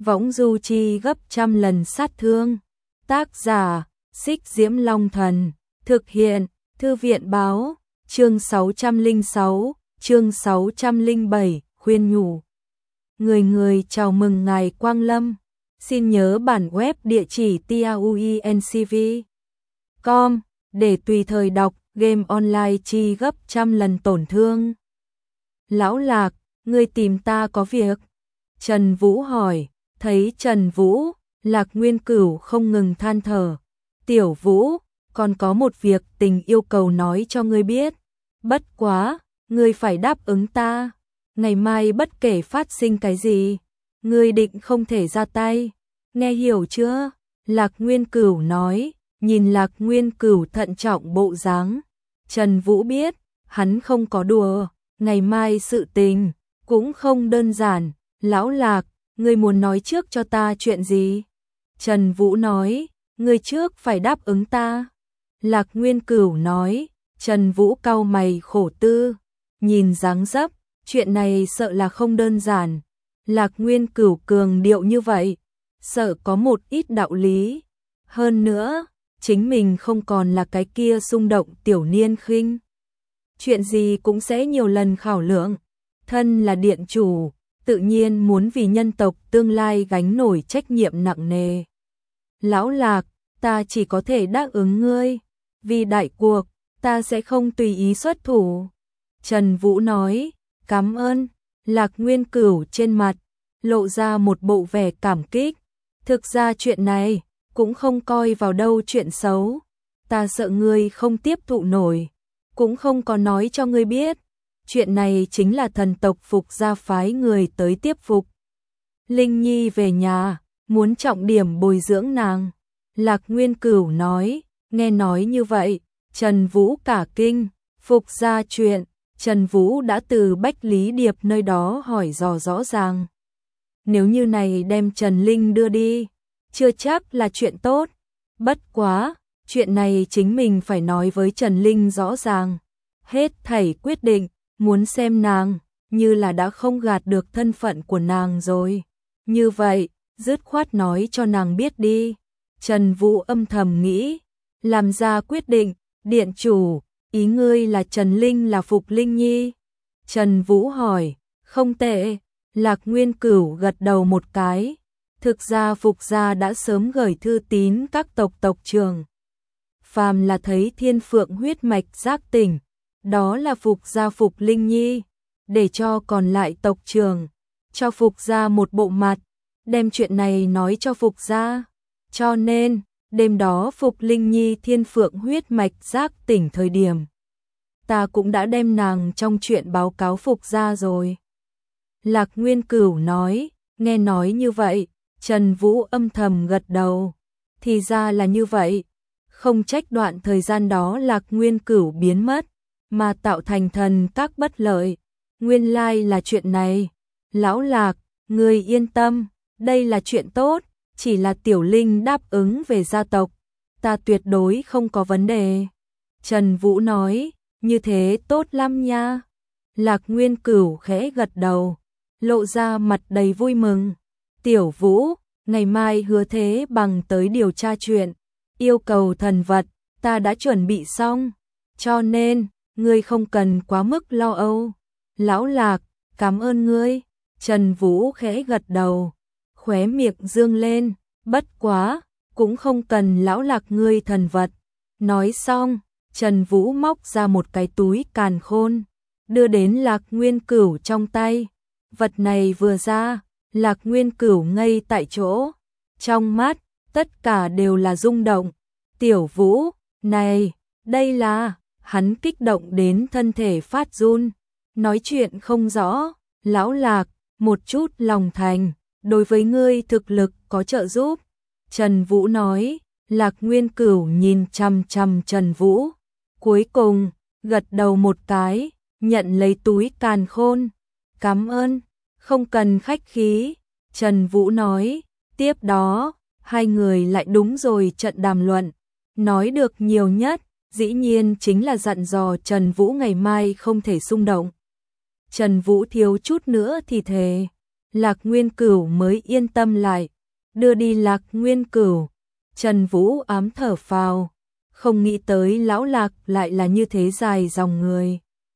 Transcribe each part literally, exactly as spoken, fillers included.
võng du chi gấp trăm lần sát thương. Tác giả, Xích Diễm Long Thần. Thực hiện, Thư viện báo, chương sáu trăm lẻ sáu, chương sáu trăm lẻ bảy, khuyên nhủ. Người người chào mừng ngài Quang Lâm. Xin nhớ bản web địa chỉ tauencv chấm com để tùy thời đọc game online chi gấp trăm lần tổn thương. Lão Lạc, ngươi tìm ta có việc? Trần Vũ hỏi. Thấy Trần Vũ, Lạc Nguyên Cửu không ngừng than thở. Tiểu Vũ, còn có một việc tình yêu cầu nói cho ngươi biết. Bất quá, ngươi phải đáp ứng ta. Ngày mai bất kể phát sinh cái gì, ngươi định không thể ra tay. Nghe hiểu chưa? Lạc Nguyên Cửu nói, nhìn Lạc Nguyên Cửu thận trọng bộ dáng. Trần Vũ biết, hắn không có đùa, ngày mai sự tình cũng không đơn giản. Lão Lạc, ngươi muốn nói trước cho ta chuyện gì? Trần Vũ nói, ngươi trước phải đáp ứng ta. Lạc Nguyên Cửu nói. Trần Vũ cau mày khổ tư, nhìn dáng dấp, chuyện này sợ là không đơn giản. Lạc Nguyên Cửu cường điệu như vậy, sợ có một ít đạo lý. Hơn nữa, chính mình không còn là cái kia xung động tiểu niên khinh. Chuyện gì cũng sẽ nhiều lần khảo lượng. Thân là điện chủ, tự nhiên muốn vì nhân tộc tương lai gánh nổi trách nhiệm nặng nề. Lão Lạc, ta chỉ có thể đáp ứng ngươi, vì đại cuộc, ta sẽ không tùy ý xuất thủ. Trần Vũ nói, cảm ơn. Lạc Nguyên Cửu trên mặt lộ ra một bộ vẻ cảm kích. Thực ra chuyện này cũng không coi vào đâu chuyện xấu. Ta sợ ngươi không tiếp thụ nổi, cũng không có nói cho ngươi biết. Chuyện này chính là thần tộc Phục Gia phái người tới tiếp Phục Linh Nhi về nhà, muốn trọng điểm bồi dưỡng nàng. Lạc Nguyên Cửu nói. Nghe nói như vậy, Trần Vũ cả kinh. Phục Gia chuyện, Trần Vũ đã từ Bách Lý Điệp nơi đó hỏi dò rõ ràng. Nếu như này đem Trần Linh đưa đi, chưa chắc là chuyện tốt. Bất quá, chuyện này chính mình phải nói với Trần Linh rõ ràng. Hết thảy quyết định, muốn xem nàng, như là đã không gạt được thân phận của nàng rồi. Như vậy, dứt khoát nói cho nàng biết đi. Trần Vũ âm thầm nghĩ, làm ra quyết định. Điện chủ, ý ngươi là Trần Linh là Phục Linh Nhi? Trần Vũ hỏi. Không tệ. Lạc Nguyên Cửu gật đầu một cái. Thực ra Phục Gia đã sớm gửi thư tín các tộc tộc trưởng. Phàm là thấy thiên phượng huyết mạch giác tỉnh, đó là Phục Gia Phục Linh Nhi, để cho còn lại tộc trưởng cho Phục Gia một bộ mặt, đem chuyện này nói cho Phục Gia. Cho nên, đêm đó Phục Linh Nhi thiên phượng huyết mạch giác tỉnh thời điểm, ta cũng đã đem nàng trong chuyện báo cáo Phục Gia rồi. Lạc Nguyên Cửu nói. Nghe nói như vậy, Trần Vũ âm thầm gật đầu. Thì ra là như vậy. Không trách đoạn thời gian đó Lạc Nguyên Cửu biến mất, mà tạo thành thần các bất lợi. Nguyên lai là chuyện này. Lão Lạc, ngươi yên tâm, đây là chuyện tốt. Chỉ là Tiểu Linh đáp ứng về gia tộc, ta tuyệt đối không có vấn đề. Trần Vũ nói. Như thế tốt lắm nha. Lạc Nguyên Cửu khẽ gật đầu, lộ ra mặt đầy vui mừng. Tiểu Vũ, ngày mai Hứa Thế Bằng tới điều tra chuyện yêu cầu thần vật, ta đã chuẩn bị xong, cho nên ngươi không cần quá mức lo âu. Lão Lạc, cảm ơn ngươi. Trần Vũ khẽ gật đầu, khóe miệng dương lên. Bất quá, cũng không cần Lão Lạc ngươi thần vật. Nói xong, Trần Vũ móc ra một cái túi càn khôn, đưa đến Lạc Nguyên Cửu trong tay. Vật này vừa ra, Lạc Nguyên Cửu ngây tại chỗ, trong mắt tất cả đều là rung động. Tiểu Vũ, này, đây là... Hắn kích động đến thân thể phát run, nói chuyện không rõ. Lão Lạc, một chút lòng thành, đối với ngươi thực lực có trợ giúp. Trần Vũ nói. Lạc Nguyên Cửu nhìn chằm chằm Trần Vũ, cuối cùng gật đầu một cái, nhận lấy túi càn khôn. Cảm ơn, không cần khách khí. Trần Vũ nói. Tiếp đó, hai người lại đúng rồi trận đàm luận, nói được nhiều nhất dĩ nhiên chính là dặn dò Trần Vũ ngày mai không thể xung động. Trần Vũ thiếu chút nữa thì thề, Lạc Nguyên Cửu mới yên tâm lại, đưa đi Lạc Nguyên Cửu. Trần Vũ ám thở phào, không nghĩ tới lão Lạc lại là như thế dài dòng người.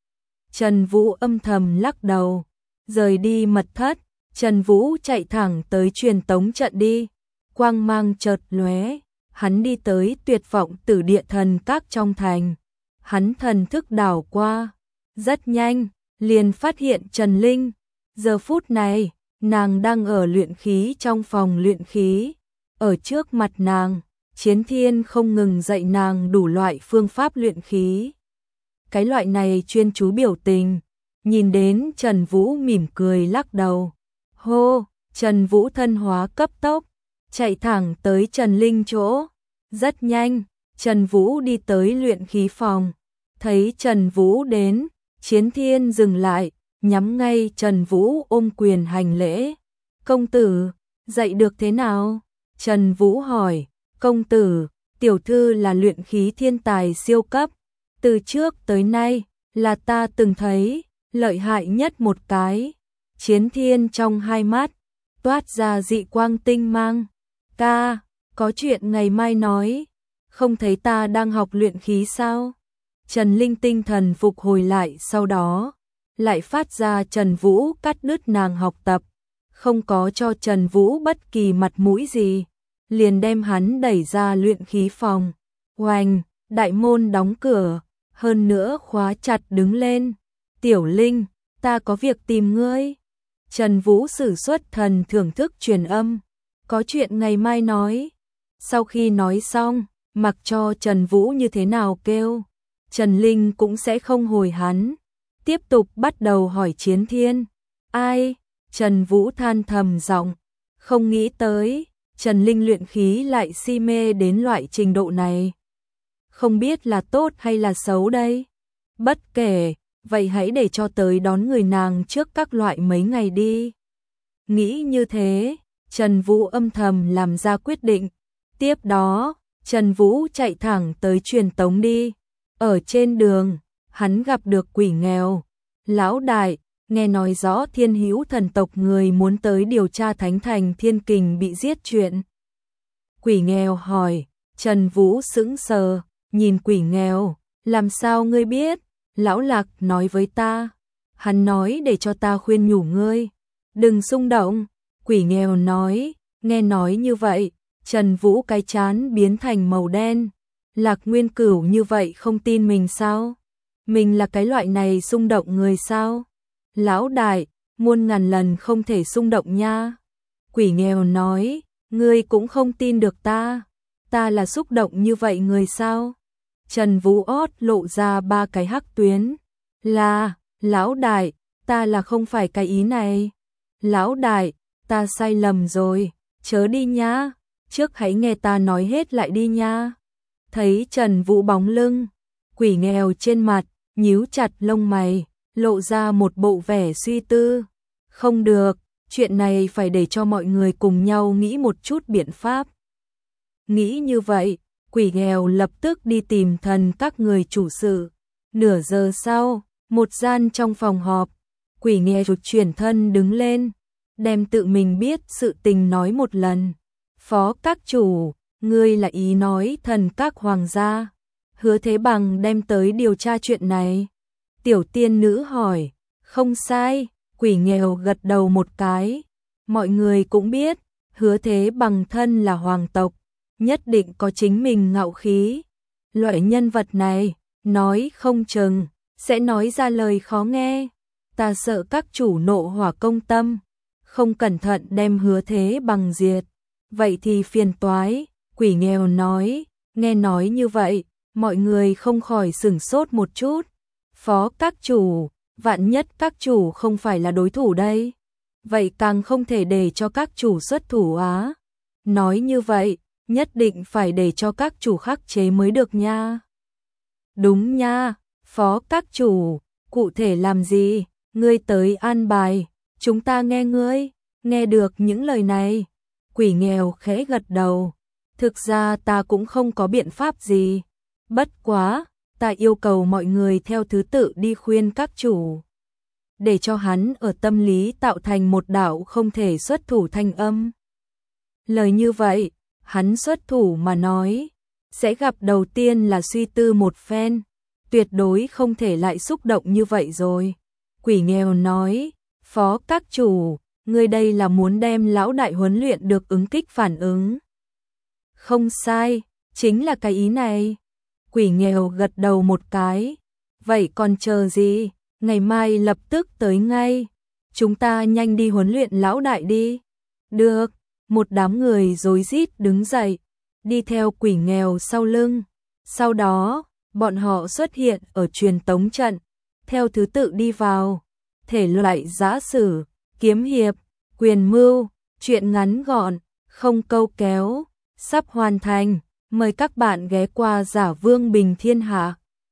Trần Vũ âm thầm lắc đầu, rời đi mật thất, Trần Vũ chạy thẳng tới truyền tống trận đi, quang mang chợt lóe, hắn đi tới Tuyệt Vọng Tử Địa Thần Các trong thành. Hắn thần thức đảo qua, rất nhanh, liền phát hiện Trần Linh. Giờ phút này, nàng đang ở luyện khí trong phòng luyện khí. Ở trước mặt nàng, Chiến Thiên không ngừng dạy nàng đủ loại phương pháp luyện khí. Cái loại này chuyên chú biểu tình, nhìn đến Trần Vũ mỉm cười lắc đầu. Hô, Trần Vũ thân hóa cấp tốc, chạy thẳng tới Trần Linh chỗ. Rất nhanh, Trần Vũ đi tới luyện khí phòng, thấy Trần Vũ đến, Chiến Thiên dừng lại, nhắm ngay Trần Vũ ôm quyền hành lễ. Công tử, dạy được thế nào? Trần Vũ hỏi. Công tử, tiểu thư là luyện khí thiên tài siêu cấp, từ trước tới nay là ta từng thấy lợi hại nhất một cái. Chiến Thiên trong hai mắt toát ra dị quang tinh mang. Ca, có chuyện ngày mai nói, không thấy ta đang học luyện khí sao? Trần Linh tinh thần phục hồi lại, sau đó lại phát ra Trần Vũ cắt đứt nàng học tập, không có cho Trần Vũ bất kỳ mặt mũi gì, liền đem hắn đẩy ra luyện khí phòng. Oanh, đại môn đóng cửa, hơn nữa khóa chặt đứng lên. Tiểu Linh, ta có việc tìm ngươi. Trần Vũ sử xuất thần thưởng thức truyền âm, có chuyện ngày mai nói. Sau khi nói xong, mặc cho Trần Vũ như thế nào kêu, Trần Linh cũng sẽ không hồi hắn. Tiếp tục bắt đầu hỏi Chiến Thiên. Ai? Trần Vũ than thầm giọng, không nghĩ tới Trần Linh luyện khí lại si mê đến loại trình độ này. Không biết là tốt hay là xấu đây. Bất kể, vậy hãy để cho tới đón người nàng trước các loại mấy ngày đi. Nghĩ như thế, Trần Vũ âm thầm làm ra quyết định. Tiếp đó, Trần Vũ chạy thẳng tới truyền tống đi. Ở trên đường, hắn gặp được Quỷ Nghèo. Lão đại, nghe nói rõ Thiên Hữu thần tộc người muốn tới điều tra Thánh Thành Thiên Kình bị giết chuyện. Quỷ Nghèo hỏi. Trần Vũ sững sờ, nhìn Quỷ Nghèo, làm sao ngươi biết? Lão Lạc nói với ta, hắn nói để cho ta khuyên nhủ ngươi, đừng xung động. Quỷ Nghèo nói. Nghe nói như vậy, Trần Vũ cái chán biến thành màu đen. Lạc Nguyên Cửu như vậy không tin mình sao? Mình là cái loại này xung động người sao? Lão đại, muôn ngàn lần không thể xung động nha. Quỷ Nghèo nói. Ngươi cũng không tin được ta. Ta là xúc động như vậy người sao? Trần Vũ ót lộ ra ba cái hắc tuyến. Là, lão đại, ta là không phải cái ý này. Lão đại, ta sai lầm rồi, chớ đi nha. Trước hãy nghe ta nói hết lại đi nha. Thấy Trần Vũ bóng lưng, Quỷ Nghèo trên mặt nhíu chặt lông mày, lộ ra một bộ vẻ suy tư. Không được, chuyện này phải để cho mọi người cùng nhau nghĩ một chút biện pháp. Nghĩ như vậy, Quỷ Nghèo lập tức đi tìm thần các người chủ sự. Nửa giờ sau, một gian trong phòng họp, Quỷ Nghèo chuyển thân đứng lên, đem tự mình biết sự tình nói một lần. Phó các chủ, ngươi là ý nói thần các hoàng gia, Hứa Thế Bằng đem tới điều tra chuyện này. Tiểu tiên nữ hỏi. Không sai, Quỷ Nghèo gật đầu một cái. Mọi người cũng biết, Hứa Thế Bằng thân là hoàng tộc, nhất định có chính mình ngạo khí. Loại nhân vật này, nói không chừng, sẽ nói ra lời khó nghe. Ta sợ các chủ nộ hỏa công tâm, không cẩn thận đem Hứa Thế Bằng diệt. Vậy thì phiền toái. Quỷ Nghèo nói. Nghe nói như vậy, mọi người không khỏi sửng sốt một chút. Phó các chủ, vạn nhất các chủ không phải là đối thủ đây. Vậy càng không thể để cho các chủ xuất thủ á. Nói như vậy, nhất định phải để cho các chủ khắc chế mới được nha. Đúng nha, phó các chủ, cụ thể làm gì? Ngươi tới an bài, chúng ta nghe ngươi. Nghe được những lời này, Quỷ Nghèo khẽ gật đầu. Thực ra ta cũng không có biện pháp gì. Bất quá, ta yêu cầu mọi người theo thứ tự đi khuyên các chủ. để cho hắn ở tâm lý tạo thành một đạo không thể xuất thủ thanh âm. Lời như vậy, hắn xuất thủ mà nói, sẽ gặp đầu tiên là suy tư một phen, tuyệt đối không thể lại xúc động như vậy rồi. Quỷ nghèo nói, Phó các chủ, ngươi đây là muốn đem lão đại huấn luyện được ứng kích phản ứng. Không sai, chính là cái ý này. Quỷ nghèo gật đầu một cái, vậy còn chờ gì, ngày mai lập tức tới ngay, chúng ta nhanh đi huấn luyện lão đại đi. Được, một đám người rối rít đứng dậy, đi theo quỷ nghèo sau lưng. Sau đó, bọn họ xuất hiện ở truyền tống trận, theo thứ tự đi vào. Thể loại giã sử, kiếm hiệp, quyền mưu, truyện ngắn gọn, không câu kéo, sắp hoàn thành. Mời các bạn ghé qua Giả Vương Bình Thiên Hạ.